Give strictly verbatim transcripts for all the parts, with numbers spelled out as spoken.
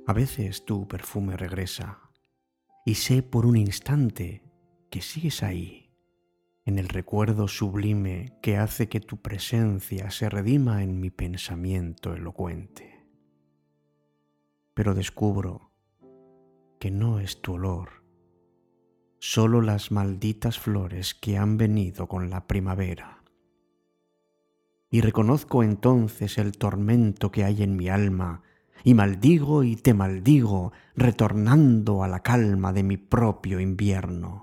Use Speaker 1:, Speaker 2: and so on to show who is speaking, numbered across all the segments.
Speaker 1: A veces tu perfume regresa y sé por un instante que sigues ahí, en el recuerdo sublime que hace que tu presencia se redima en mi pensamiento elocuente. Pero descubro que no es tu olor, solo las malditas flores que han venido con la primavera. Y reconozco entonces el tormento que hay en mi alma, y maldigo y te maldigo, retornando a la calma de mi propio invierno.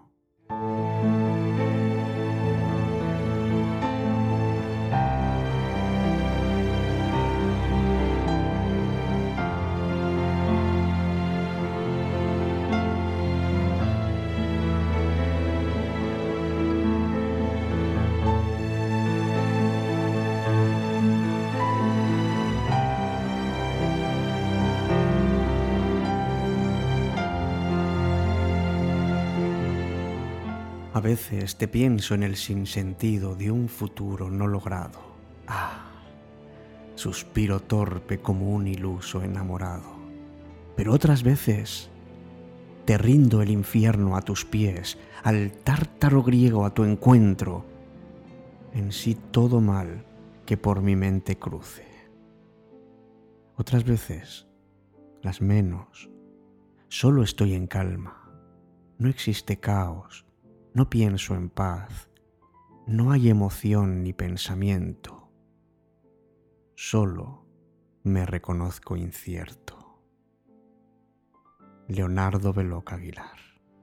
Speaker 1: A veces te pienso en el sinsentido de un futuro no logrado. Ah, suspiro torpe como un iluso enamorado. Pero otras veces te rindo el infierno a tus pies, al tártaro griego a tu encuentro, en sí todo mal que por mi mente cruce. Otras veces, las menos, solo estoy en calma, no existe caos. No pienso en paz, no hay emoción ni pensamiento, solo me reconozco incierto. Leonardo Veloc Aguilar.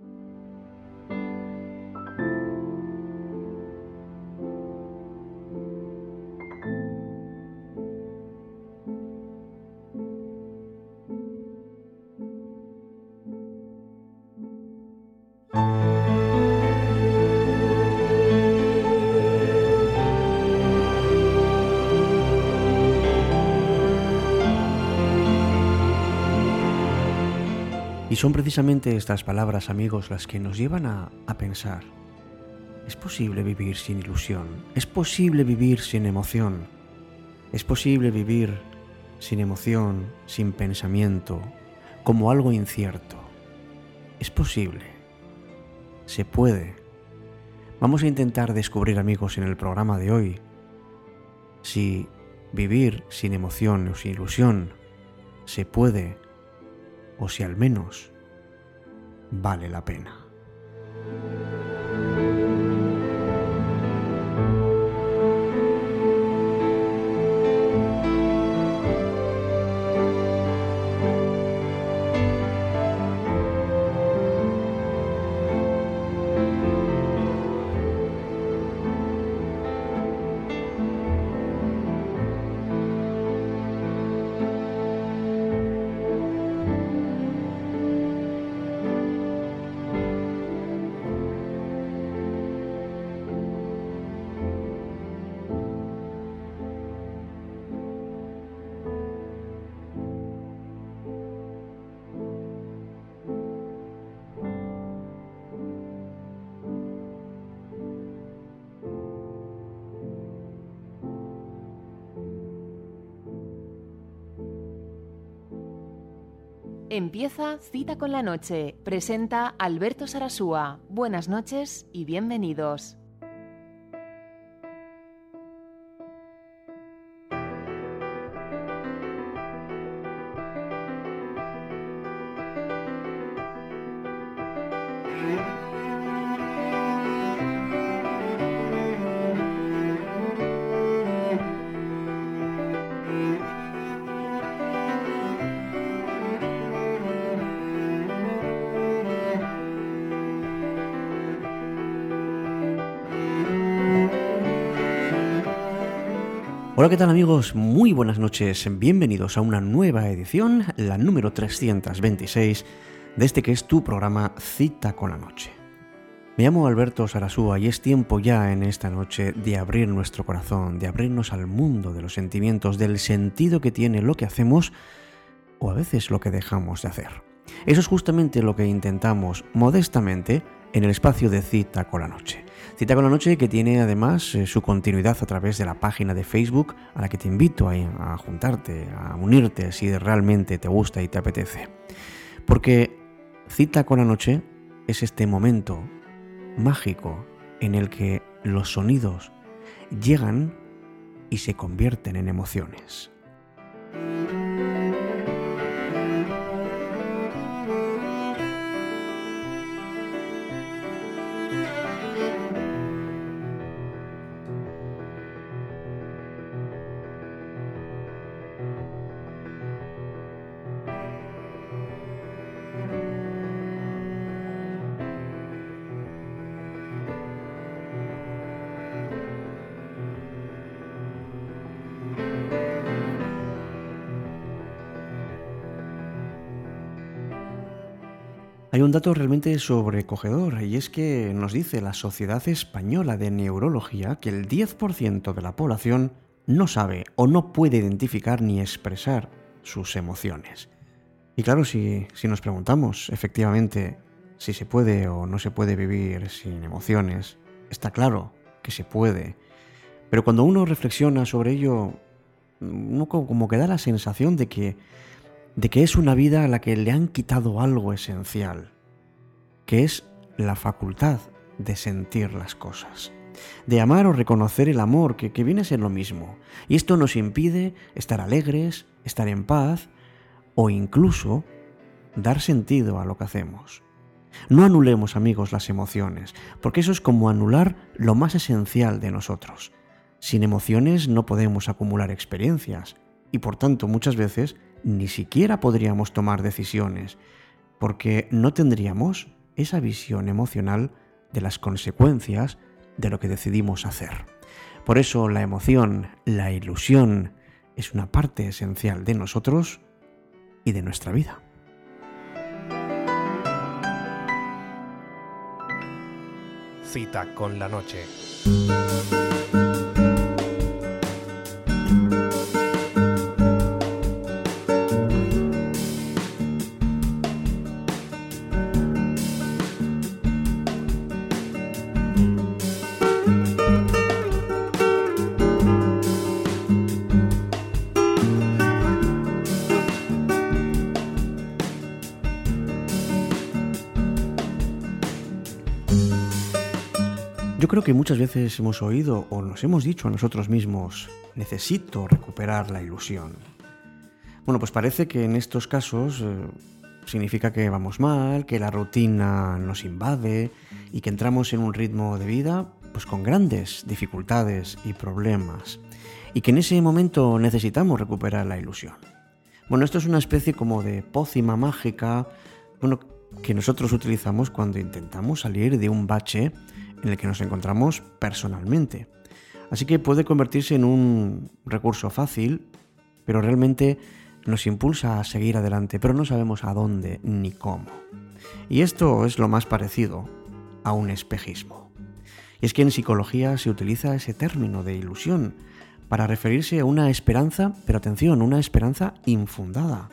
Speaker 1: Y son precisamente estas palabras, amigos, las que nos llevan a, a pensar. ¿Es posible vivir sin ilusión? ¿Es posible vivir sin emoción? ¿Es posible vivir sin emoción, sin pensamiento, como algo incierto? ¿Es posible? ¿Se puede? Vamos a intentar descubrir, amigos, en el programa de hoy, si vivir sin emoción o sin ilusión se puede, o si al menos vale la pena.
Speaker 2: Empieza Cita con la Noche. Presenta Alberto Sarasúa. Buenas noches y bienvenidos.
Speaker 1: Hola, ¿qué tal, amigos? Muy buenas noches, bienvenidos a una nueva edición, la número trescientos veintiséis, de este que es tu programa Cita con la Noche. Me llamo Alberto Sarasúa y es tiempo ya en esta noche de abrir nuestro corazón, de abrirnos al mundo de los sentimientos, del sentido que tiene lo que hacemos o a veces lo que dejamos de hacer. Eso es justamente lo que intentamos modestamente en el espacio de Cita con la Noche. Cita con la Noche que tiene además eh, su continuidad a través de la página de Facebook, a la que te invito a, a juntarte, a unirte si realmente te gusta y te apetece. Porque Cita con la Noche es este momento mágico en el que los sonidos llegan y se convierten en emociones. Hay un dato realmente sobrecogedor y es que nos dice la Sociedad Española de Neurología que el diez por ciento de la población no sabe o no puede identificar ni expresar sus emociones. Y claro, si, si nos preguntamos efectivamente si se puede o no se puede vivir sin emociones, está claro que se puede. Pero cuando uno reflexiona sobre ello, uno como que da la sensación de que de que es una vida a la que le han quitado algo esencial, que es la facultad de sentir las cosas, de amar o reconocer el amor, que, que viene a ser lo mismo. Y esto nos impide estar alegres, estar en paz o incluso dar sentido a lo que hacemos. No anulemos, amigos, las emociones, porque eso es como anular lo más esencial de nosotros. Sin emociones no podemos acumular experiencias y, por tanto, muchas veces ni siquiera podríamos tomar decisiones, porque no tendríamos esa visión emocional de las consecuencias de lo que decidimos hacer. Por eso la emoción, la ilusión, es una parte esencial de nosotros y de nuestra vida.
Speaker 3: Cita con la Noche.
Speaker 1: Yo creo que muchas veces hemos oído o nos hemos dicho a nosotros mismos, necesito recuperar la ilusión. Bueno, pues parece que en estos casos eh, significa que vamos mal, que la rutina nos invade y que entramos en un ritmo de vida pues con grandes dificultades y problemas y que en ese momento necesitamos recuperar la ilusión. Bueno, esto es una especie como de pócima mágica, bueno, que nosotros utilizamos cuando intentamos salir de un bache en el que nos encontramos personalmente. Así que puede convertirse en un recurso fácil, pero realmente nos impulsa a seguir adelante, pero no sabemos a dónde ni cómo. Y esto es lo más parecido a un espejismo. Y es que en psicología se utiliza ese término de ilusión para referirse a una esperanza, pero atención, una esperanza infundada.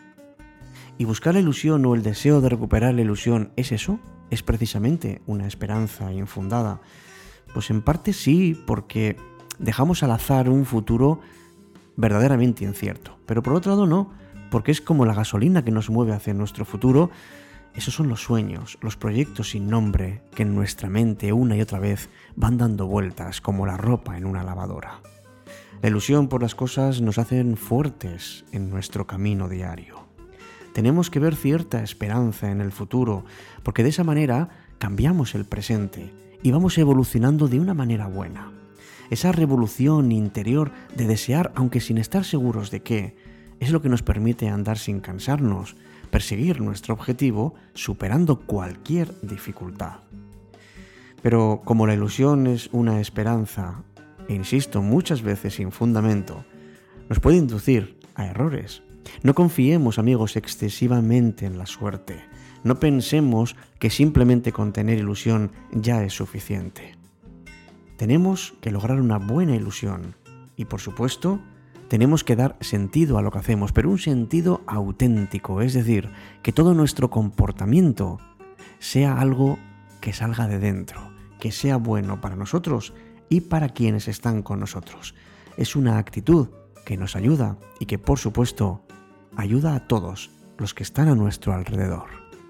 Speaker 1: ¿Y buscar la ilusión o el deseo de recuperar la ilusión es eso? ¿Es precisamente una esperanza infundada? Pues en parte sí, porque dejamos al azar un futuro verdaderamente incierto. Pero por otro lado no, porque es como la gasolina que nos mueve hacia nuestro futuro. Esos son los sueños, los proyectos sin nombre que en nuestra mente una y otra vez van dando vueltas como la ropa en una lavadora. La ilusión por las cosas nos hacen fuertes en nuestro camino diario. Tenemos que ver cierta esperanza en el futuro, porque de esa manera cambiamos el presente y vamos evolucionando de una manera buena. Esa revolución interior de desear, aunque sin estar seguros de qué, es lo que nos permite andar sin cansarnos, perseguir nuestro objetivo, superando cualquier dificultad. Pero como la ilusión es una esperanza, e insisto, muchas veces sin fundamento, nos puede inducir a errores. No confiemos, amigos, excesivamente en la suerte. No pensemos que simplemente con tener ilusión ya es suficiente. Tenemos que lograr una buena ilusión y, por supuesto, tenemos que dar sentido a lo que hacemos, pero un sentido auténtico, es decir, que todo nuestro comportamiento sea algo que salga de dentro, que sea bueno para nosotros y para quienes están con nosotros. Es una actitud que nos ayuda y que, por supuesto, ayuda a todos los que están a nuestro alrededor.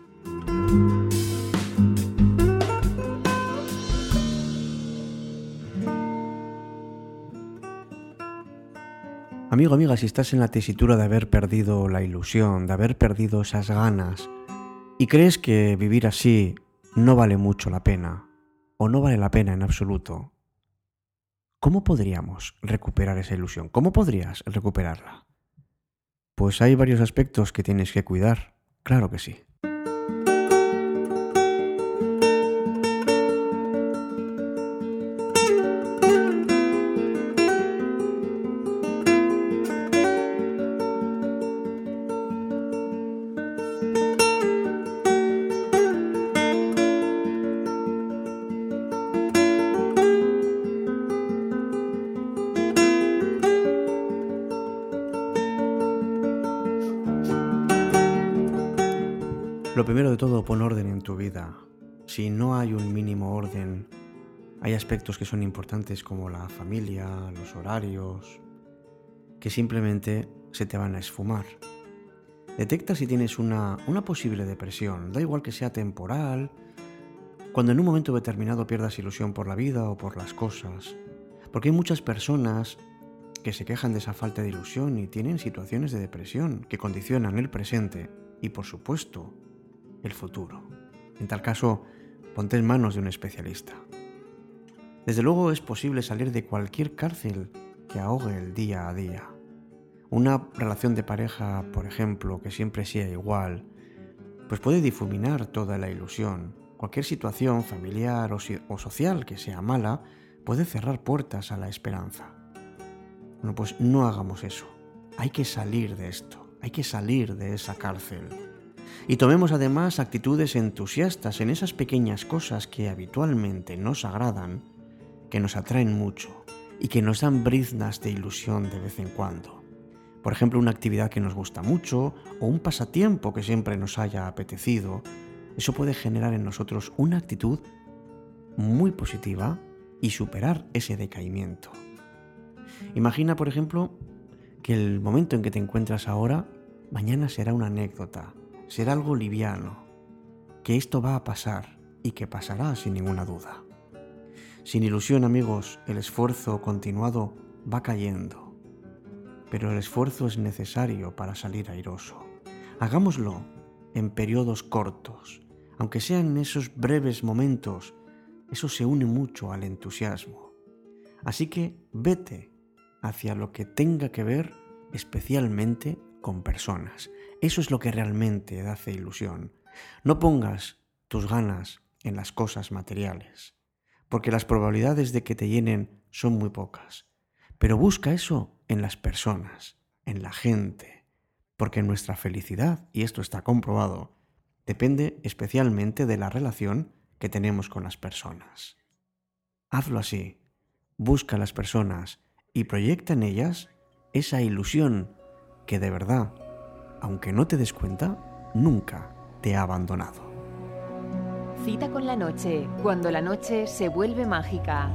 Speaker 1: Amigo, amiga, si estás en la tesitura de haber perdido la ilusión, de haber perdido esas ganas, y crees que vivir así no vale mucho la pena, o no vale la pena en absoluto, ¿cómo podríamos recuperar esa ilusión? ¿Cómo podrías recuperarla? Pues hay varios aspectos que tienes que cuidar, claro que sí. Lo primero de todo, pon orden en tu vida. Si no hay un mínimo orden, hay aspectos que son importantes como la familia, los horarios, que simplemente se te van a esfumar. Detecta si tienes una, una posible depresión, da igual que sea temporal, cuando en un momento determinado pierdas ilusión por la vida o por las cosas. Porque hay muchas personas que se quejan de esa falta de ilusión y tienen situaciones de depresión que condicionan el presente y, por supuesto, el futuro. En tal caso, ponte en manos de un especialista. Desde luego es posible salir de cualquier cárcel que ahogue el día a día. Una relación de pareja, por ejemplo, que siempre sea igual, pues puede difuminar toda la ilusión. Cualquier situación familiar o, si- o social que sea mala puede cerrar puertas a la esperanza. Bueno, pues no hagamos eso. Hay que salir de esto, hay que salir de esa cárcel. Y tomemos además actitudes entusiastas en esas pequeñas cosas que habitualmente nos agradan, que nos atraen mucho y que nos dan briznas de ilusión de vez en cuando. Por ejemplo, una actividad que nos gusta mucho o un pasatiempo que siempre nos haya apetecido. Eso puede generar en nosotros una actitud muy positiva y superar ese decaimiento. Imagina, por ejemplo, que el momento en que te encuentras ahora, mañana será una anécdota. Será algo liviano, que esto va a pasar y que pasará sin ninguna duda. Sin ilusión, amigos, el esfuerzo continuado va cayendo, pero el esfuerzo es necesario para salir airoso. Hagámoslo en periodos cortos, aunque sean en esos breves momentos, eso se une mucho al entusiasmo. Así que vete hacia lo que tenga que ver especialmente con personas. Eso es lo que realmente hace ilusión. No pongas tus ganas en las cosas materiales, porque las probabilidades de que te llenen son muy pocas. Pero busca eso en las personas, en la gente, porque nuestra felicidad, y esto está comprobado, depende especialmente de la relación que tenemos con las personas. Hazlo así, busca a las personas y proyecta en ellas esa ilusión que de verdad, aunque no te des cuenta, nunca te ha abandonado.
Speaker 2: Cita con la noche, cuando la noche se vuelve mágica.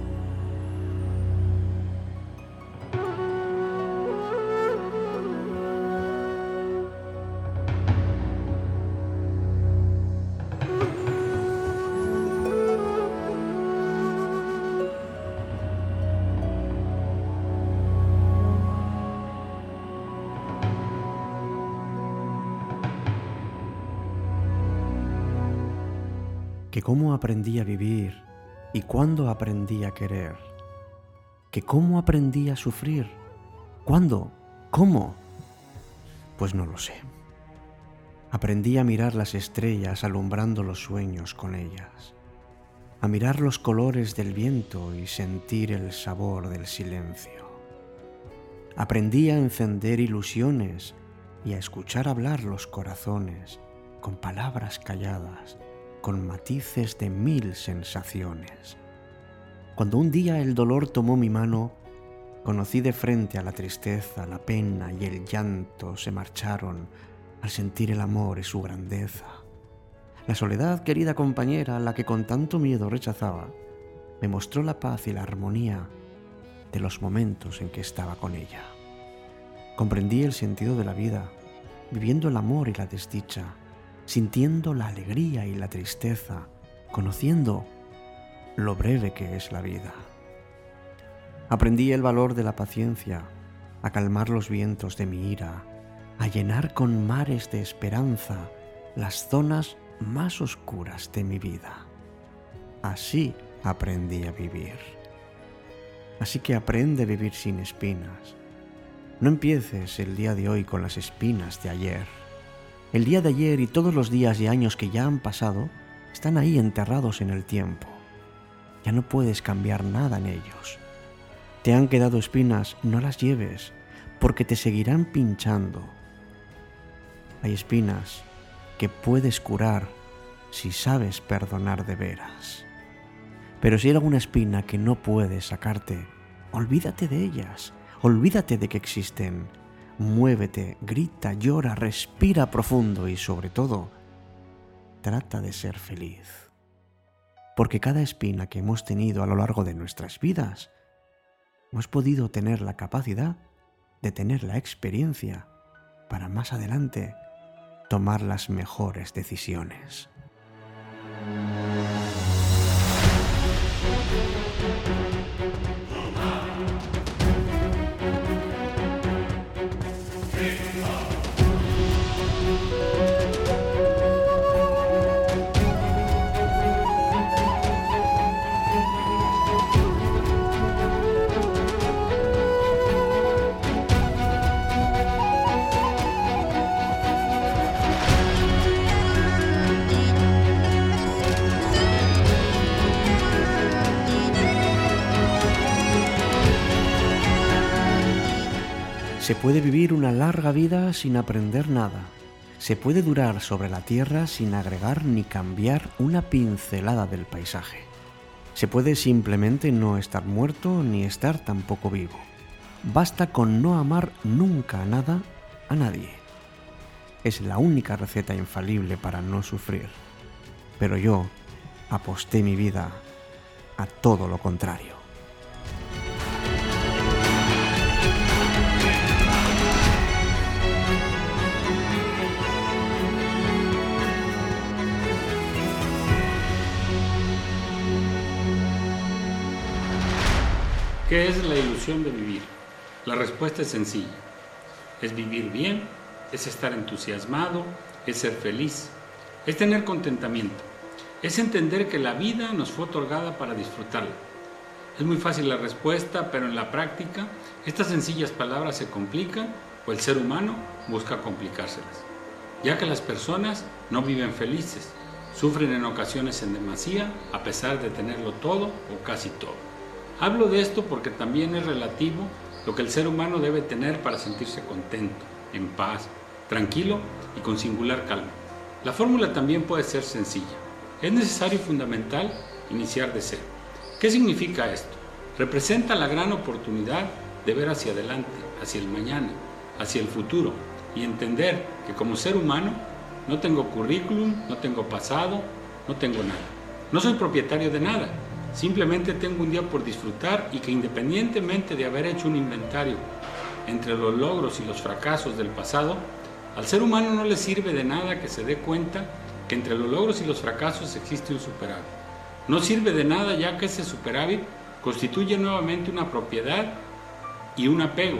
Speaker 1: Que cómo aprendí a vivir y cuándo aprendí a querer. Que cómo aprendí a sufrir. ¿Cuándo? ¿Cómo? Pues no lo sé. Aprendí a mirar las estrellas alumbrando los sueños con ellas. A mirar los colores del viento y sentir el sabor del silencio. Aprendí a encender ilusiones y a escuchar hablar los corazones con palabras calladas, con matices de mil sensaciones. Cuando un día el dolor tomó mi mano, conocí de frente a la tristeza, la pena y el llanto se marcharon al sentir el amor y su grandeza. La soledad, querida compañera, la que con tanto miedo rechazaba, me mostró la paz y la armonía de los momentos en que estaba con ella. Comprendí el sentido de la vida, viviendo el amor y la desdicha, sintiendo la alegría y la tristeza, conociendo lo breve que es la vida. Aprendí el valor de la paciencia, a calmar los vientos de mi ira, a llenar con mares de esperanza las zonas más oscuras de mi vida. Así aprendí a vivir. Así que aprende a vivir sin espinas. No empieces el día de hoy con las espinas de ayer. El día de ayer y todos los días y años que ya han pasado están ahí enterrados en el tiempo. Ya no puedes cambiar nada en ellos. Te han quedado espinas, no las lleves, porque te seguirán pinchando. Hay espinas que puedes curar si sabes perdonar de veras. Pero si hay alguna espina que no puedes sacarte, olvídate de ellas, olvídate de que existen. Muévete, grita, llora, respira profundo y sobre todo, trata de ser feliz. Porque cada espina que hemos tenido a lo largo de nuestras vidas, hemos podido tener la capacidad de tener la experiencia para más adelante tomar las mejores decisiones. Se puede vivir una larga vida sin aprender nada. Se puede durar sobre la tierra sin agregar ni cambiar una pincelada del paisaje. Se puede simplemente no estar muerto ni estar tampoco vivo. Basta con no amar nunca a nada, a nadie. Es la única receta infalible para no sufrir. Pero yo aposté mi vida a todo lo contrario.
Speaker 4: ¿Qué es la ilusión de vivir? La respuesta es sencilla. Es vivir bien, es estar entusiasmado, es ser feliz, es tener contentamiento, es entender que la vida nos fue otorgada para disfrutarla. Es muy fácil la respuesta, pero en la práctica estas sencillas palabras se complican o el ser humano busca complicárselas, ya que las personas no viven felices, sufren en ocasiones en demasía a pesar de tenerlo todo o casi todo. Hablo de esto porque también es relativo lo que el ser humano debe tener para sentirse contento, en paz, tranquilo y con singular calma. La fórmula también puede ser sencilla. Es necesario y fundamental iniciar de cero. ¿Qué significa esto? Representa la gran oportunidad de ver hacia adelante, hacia el mañana, hacia el futuro y entender que como ser humano no tengo currículum, no tengo pasado, no tengo nada. No soy propietario de nada. Simplemente tengo un día por disfrutar y que independientemente de haber hecho un inventario entre los logros y los fracasos del pasado, al ser humano no le sirve de nada que se dé cuenta que entre los logros y los fracasos existe un superávit. No sirve de nada ya que ese superávit constituye nuevamente una propiedad y un apego.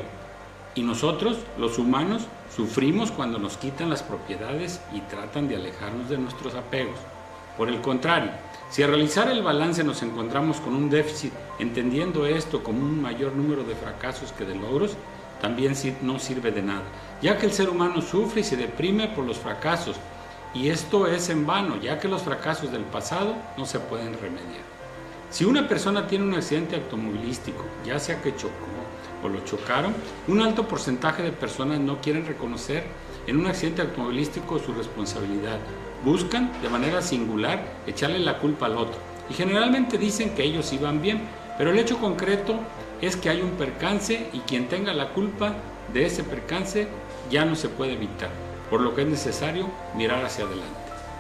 Speaker 4: Y nosotros, los humanos, sufrimos cuando nos quitan las propiedades y tratan de alejarnos de nuestros apegos. Por el contrario, si al realizar el balance nos encontramos con un déficit, entendiendo esto como un mayor número de fracasos que de logros, también no sirve de nada, ya que el ser humano sufre y se deprime por los fracasos, y esto es en vano, ya que los fracasos del pasado no se pueden remediar. Si una persona tiene un accidente automovilístico, ya sea que chocó o lo chocaron, un alto porcentaje de personas no quieren reconocer en un accidente automovilístico su responsabilidad. Buscan, de manera singular, echarle la culpa al otro. Y generalmente dicen que ellos iban bien, pero el hecho concreto es que hay un percance y quien tenga la culpa de ese percance ya no se puede evitar, por lo que es necesario mirar hacia adelante.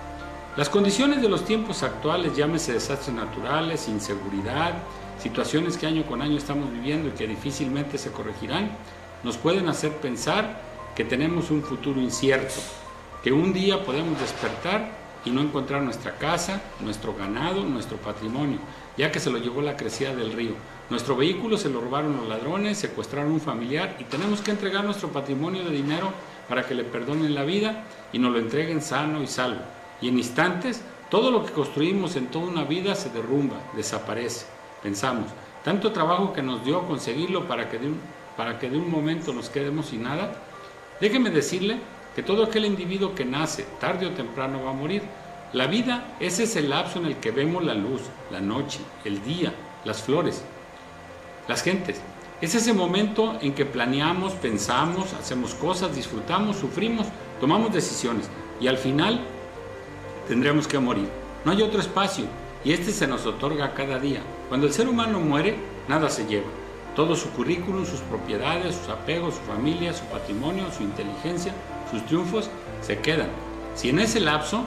Speaker 4: Las condiciones de los tiempos actuales, llámese desastres naturales, inseguridad, situaciones que año con año estamos viviendo y que difícilmente se corregirán, nos pueden hacer pensar que tenemos un futuro incierto, que un día podemos despertar y no encontrar nuestra casa, nuestro ganado, nuestro patrimonio, ya que se lo llevó la crecida del río. Nuestro vehículo se lo robaron los ladrones, secuestraron un familiar y tenemos que entregar nuestro patrimonio de dinero para que le perdonen la vida y nos lo entreguen sano y salvo. Y en instantes, todo lo que construimos en toda una vida se derrumba, desaparece. Pensamos, tanto trabajo que nos dio conseguirlo para que de un, para que de un momento nos quedemos sin nada. Déjeme decirle que todo aquel individuo que nace, tarde o temprano va a morir. La vida es ese lapso en el que vemos la luz, la noche, el día, las flores, las gentes. Es ese momento en que planeamos, pensamos, hacemos cosas, disfrutamos, sufrimos, tomamos decisiones y al final tendremos que morir. No hay otro espacio y este se nos otorga cada día. Cuando el ser humano muere, nada se lleva. Todo su currículum, sus propiedades, sus apegos, su familia, su patrimonio, su inteligencia, sus triunfos, se quedan. Si en ese lapso,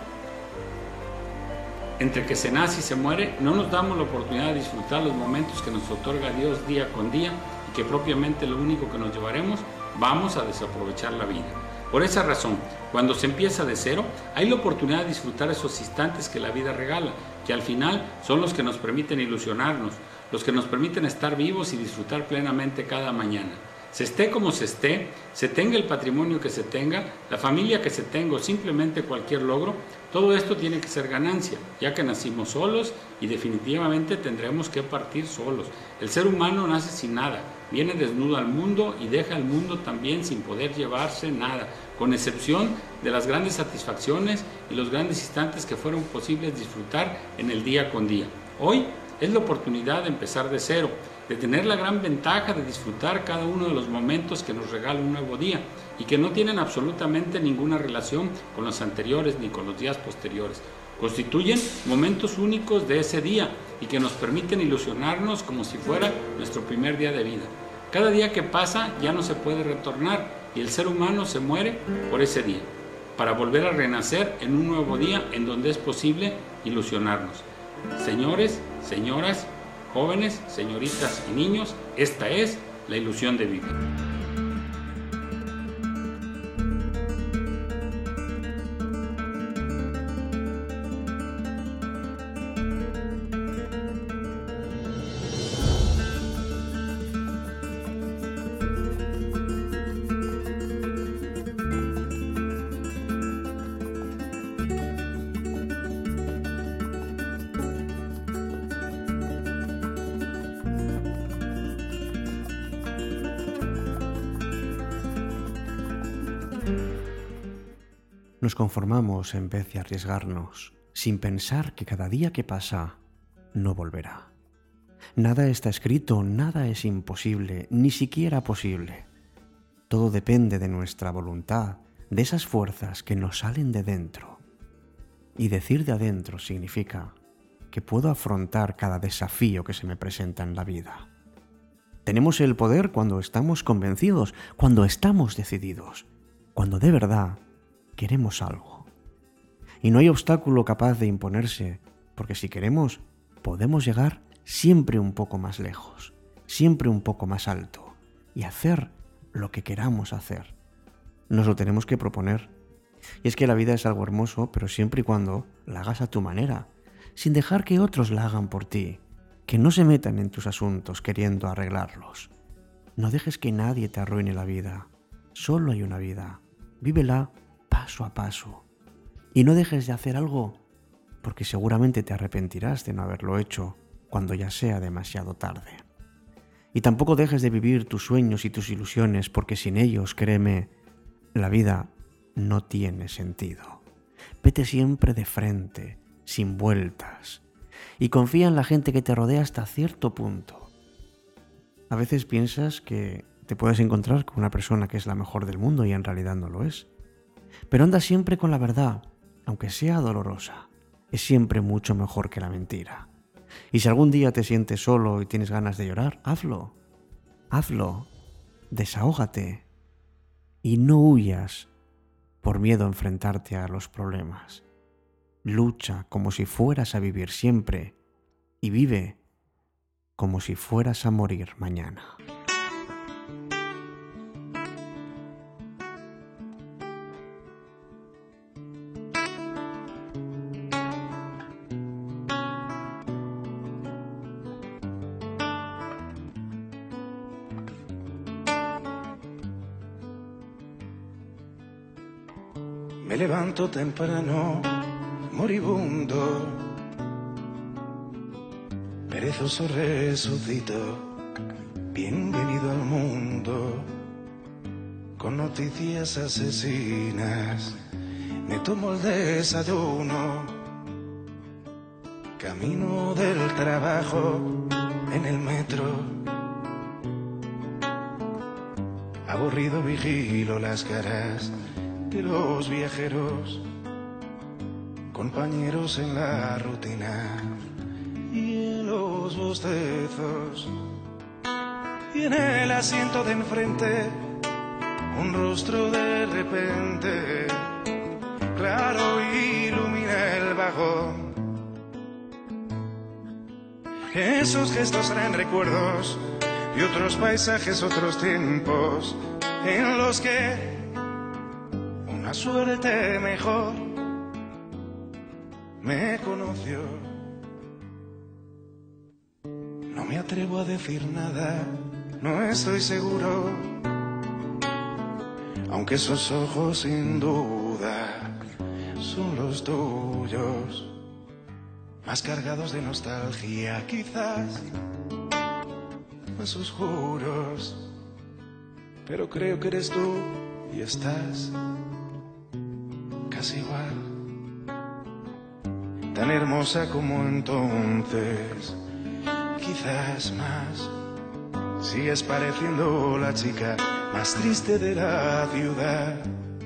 Speaker 4: entre que se nace y se muere, no nos damos la oportunidad de disfrutar los momentos que nos otorga Dios día con día y que propiamente lo único que nos llevaremos, vamos a desaprovechar la vida. Por esa razón, cuando se empieza de cero, hay la oportunidad de disfrutar esos instantes que la vida regala, que al final son los que nos permiten ilusionarnos, los que nos permiten estar vivos y disfrutar plenamente cada mañana. Se esté como se esté, se tenga el patrimonio que se tenga, la familia que se tenga o simplemente cualquier logro, todo esto tiene que ser ganancia, ya que nacimos solos y definitivamente tendremos que partir solos. El ser humano nace sin nada, viene desnudo al mundo y deja al mundo también sin poder llevarse nada, con excepción de las grandes satisfacciones y los grandes instantes que fueron posibles disfrutar en el día con día. Hoy es la oportunidad de empezar de cero, de tener la gran ventaja de disfrutar cada uno de los momentos que nos regala un nuevo día y que no tienen absolutamente ninguna relación con los anteriores ni con los días posteriores. Constituyen momentos únicos de ese día y que nos permiten ilusionarnos como si fuera nuestro primer día de vida. Cada día que pasa ya no se puede retornar y el ser humano se muere por ese día, para volver a renacer en un nuevo día en donde es posible ilusionarnos. Señores, señoras, jóvenes, señoritas y niños, esta es la ilusión de vivir.
Speaker 1: Nos conformamos en vez de arriesgarnos, sin pensar que cada día que pasa no volverá. Nada está escrito, nada es imposible, ni siquiera posible. Todo depende de nuestra voluntad, de esas fuerzas que nos salen de dentro. Y decir de adentro significa que puedo afrontar cada desafío que se me presenta en la vida. Tenemos el poder cuando estamos convencidos, cuando estamos decididos, cuando de verdad queremos algo. Y no hay obstáculo capaz de imponerse, porque si queremos, podemos llegar siempre un poco más lejos, siempre un poco más alto, y hacer lo que queramos hacer. Nos lo tenemos que proponer. Y es que la vida es algo hermoso, pero siempre y cuando la hagas a tu manera, sin dejar que otros la hagan por ti, que no se metan en tus asuntos queriendo arreglarlos. No dejes que nadie te arruine la vida. Solo hay una vida. Vívela paso a paso. Y no dejes de hacer algo porque seguramente te arrepentirás de no haberlo hecho cuando ya sea demasiado tarde. Y tampoco dejes de vivir tus sueños y tus ilusiones porque sin ellos, créeme, la vida no tiene sentido. Vete siempre de frente, sin vueltas, y confía en la gente que te rodea hasta cierto punto. A veces piensas que te puedes encontrar con una persona que es la mejor del mundo y en realidad no lo es. Pero anda siempre con la verdad, aunque sea dolorosa. Es siempre mucho mejor que la mentira. Y si algún día te sientes solo y tienes ganas de llorar, hazlo. Hazlo. Desahógate. Y no huyas por miedo a enfrentarte a los problemas. Lucha como si fueras a vivir siempre y vive como si fueras a morir mañana.
Speaker 5: Me levanto temprano, moribundo, perezoso resucito, bienvenido al mundo, con noticias asesinas, me tomo el desayuno, camino del trabajo en el metro, aburrido vigilo las caras de los viajeros, compañeros en la rutina y en los bostezos, y en el asiento de enfrente un rostro de repente claro ilumina el vagón. Esos gestos traen recuerdos de otros paisajes, otros tiempos en los que una suerte mejor me conoció. No me atrevo a decir nada, no estoy seguro, aunque esos ojos sin duda son los tuyos, más cargados de nostalgia quizás, más oscuros, pero creo que eres tú y estás casi igual, tan hermosa como entonces, quizás más. Sigues pareciendo la chica más triste de la ciudad.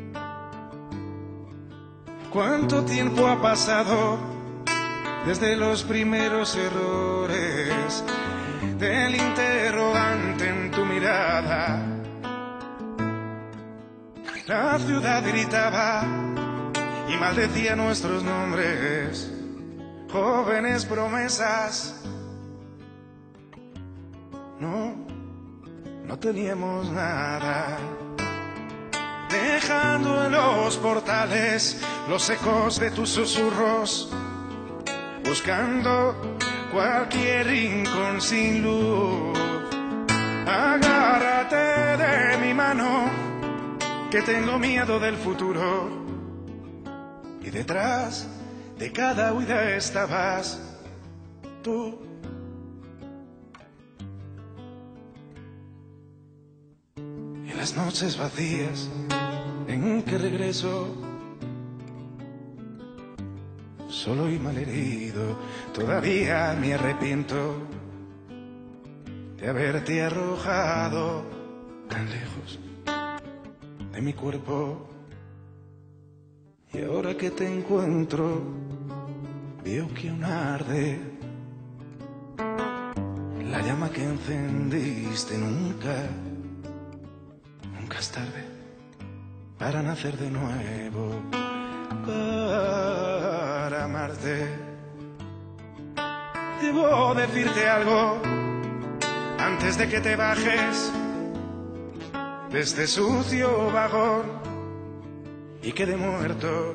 Speaker 5: ¿Cuánto tiempo ha pasado desde los primeros errores del interrogante en tu mirada? La ciudad gritaba y maldecía nuestros nombres, jóvenes promesas. No, no teníamos nada, dejando en los portales los ecos de tus susurros, buscando cualquier rincón sin luz. Agárrate de mi mano, que tengo miedo del futuro. Y detrás de cada huida estabas tú. Y las noches vacías en que regreso, solo y malherido, todavía me arrepiento de haberte arrojado tan lejos de mi cuerpo. Y ahora que te encuentro, veo que aún arde la llama que encendiste. Nunca, nunca es tarde para nacer de nuevo, para amarte. Debo decirte algo antes de que te bajes de este sucio vagón y quede muerto.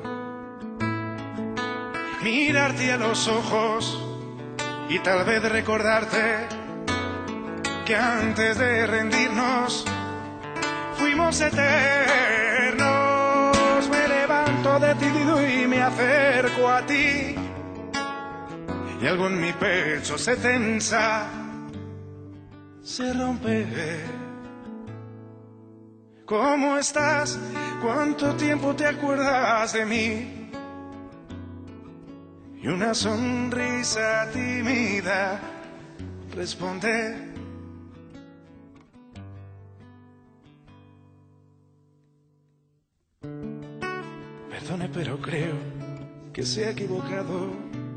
Speaker 5: Mirarte a los ojos y tal vez recordarte que antes de rendirnos fuimos eternos. Me levanto decidido y me acerco a ti, y algo en mi pecho se tensa, se rompe. ¿Cómo estás? ¿Cuánto tiempo te acuerdas de mí? Y una sonrisa tímida responde: perdone, pero creo que se ha equivocado.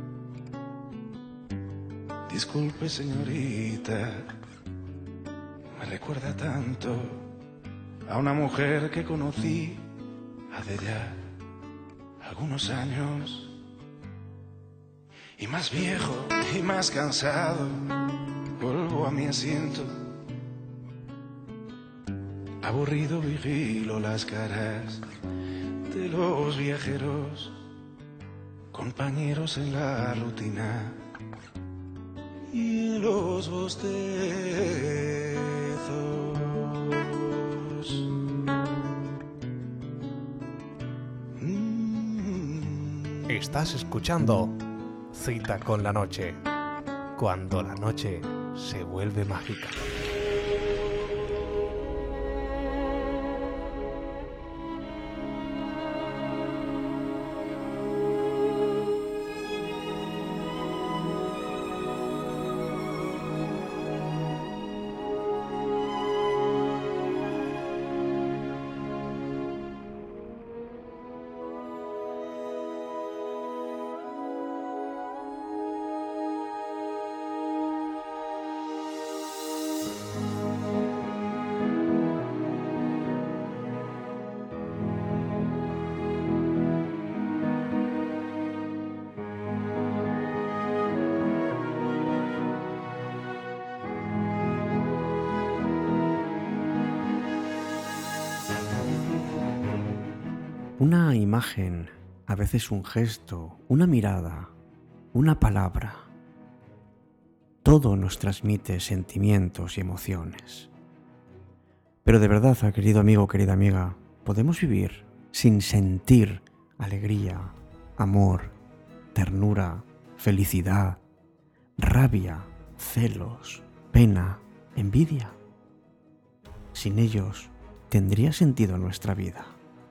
Speaker 5: Disculpe, señorita, me recuerda tanto a una mujer que conocí hace ya algunos años. Y más viejo y más cansado, vuelvo a mi asiento. Aburrido vigilo las caras de los viajeros, compañeros en la rutina y en los bostezos. Mm.
Speaker 3: Estás escuchando Cita con la Noche, cuando la noche se vuelve mágica.
Speaker 1: Una imagen, a veces un gesto, una mirada, una palabra, todo nos transmite sentimientos y emociones. Pero de verdad, querido amigo, querida amiga, ¿podemos vivir sin sentir alegría, amor, ternura, felicidad, rabia, celos, pena, envidia? Sin ellos, ¿tendría sentido nuestra vida?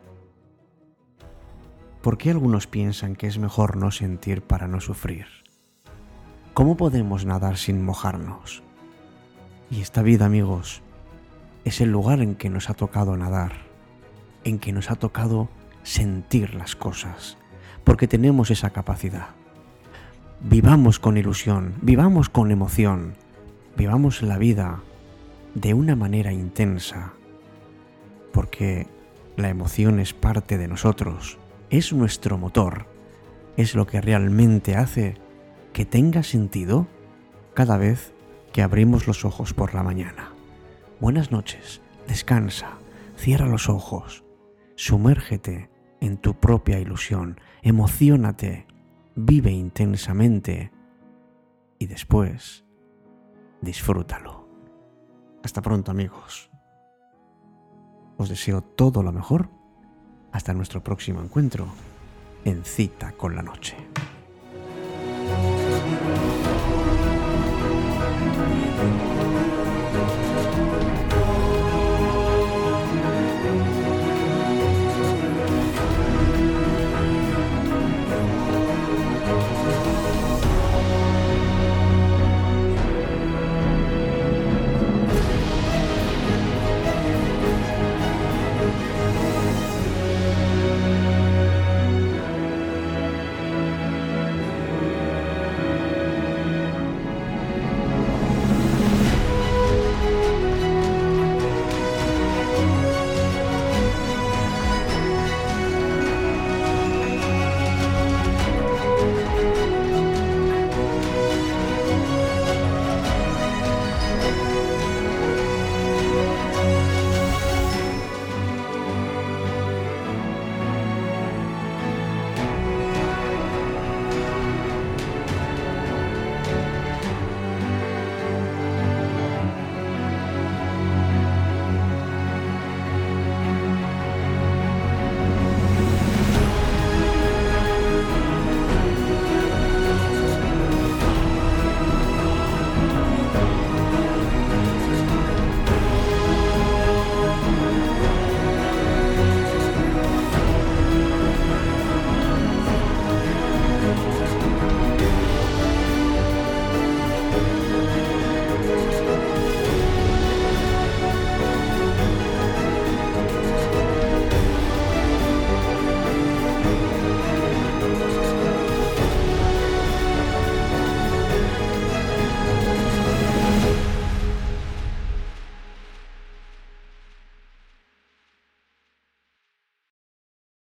Speaker 1: ¿Por qué algunos piensan que es mejor no sentir para no sufrir? ¿Cómo podemos nadar sin mojarnos? Y esta vida, amigos, es el lugar en que nos ha tocado nadar, en que nos ha tocado sentir las cosas, porque tenemos esa capacidad. Vivamos con ilusión, vivamos con emoción, vivamos la vida de una manera intensa, porque la emoción es parte de nosotros. Es nuestro motor, es lo que realmente hace que tenga sentido cada vez que abrimos los ojos por la mañana. Buenas noches, descansa, cierra los ojos, sumérgete en tu propia ilusión, emociónate, vive intensamente y después disfrútalo. Hasta pronto, amigos. Os deseo todo lo mejor. Hasta nuestro próximo encuentro en Cita con la Noche.